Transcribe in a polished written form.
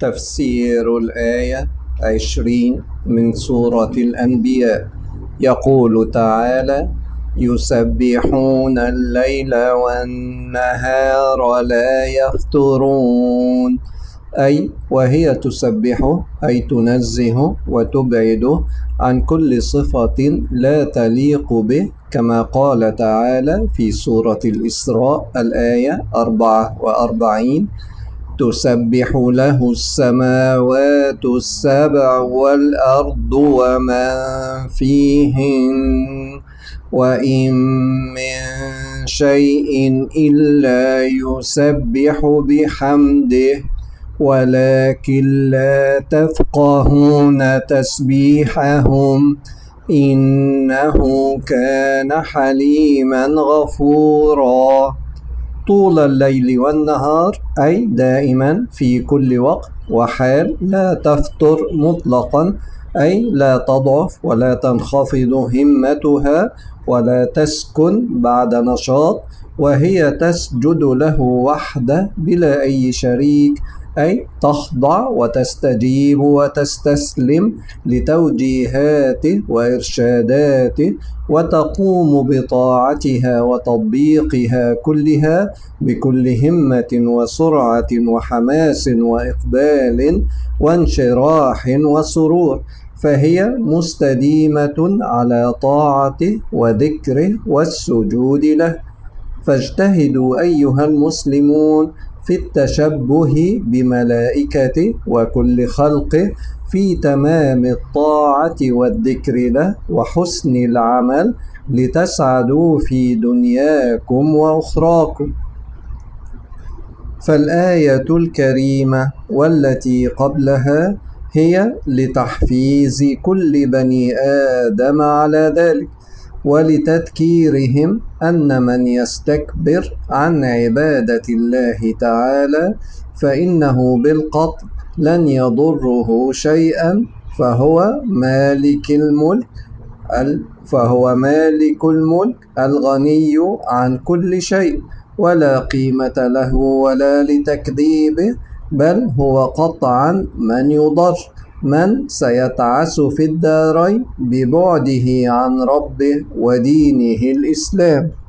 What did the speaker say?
تفسير الآية 20 من سورة الأنبياء. يقول تعالى: يسبحون الليل والنهار لا يفترون، أي وهي تسبحه أي تنزه وتبعده عن كل صفة لا تليق به، كما قال تعالى في سورة الإسراء الآية 44: تسبح له السماوات السبع والأرض ومن فيهن وإن من شيء إلا يسبح بحمده ولكن لا تفقهون تسبيحهم إنه كان حليما غفورا. طول الليل والنهار أي دائما في كل وقت وحال، لا تفتر مطلقا أي لا تضعف ولا تنخفض همتها ولا تسكن بعد نشاط، وهي تسجد له وحده بلا أي شريك، أي تخضع وتستجيب وتستسلم لتوجيهاته وإرشاداته، وتقوم بطاعتها وتطبيقها كلها بكل همة وسرعة وحماس وإقبال وانشراح وسرور، فهي مستديمة على طاعته وذكره والسجود له. فاجتهدوا أيها المسلمون في التشبه بملائكته وكل خلقه في تمام الطاعة والذكر له وحسن العمل، لتسعدوا في دنياكم وأخراكم. فالآية الكريمة والتي قبلها هي لتحفيز كل بني آدم على ذلك، ولتذكيرهم أن من يستكبر عن عبادة الله تعالى فإنه بالقطع لن يضره شيئا، فهو مالك الملك الغني عن كل شيء، ولا قيمة له ولا لتكذيبه، بل هو قطعا من يضر، من سيتعس في الدارين ببعده عن ربه ودينه الإسلام.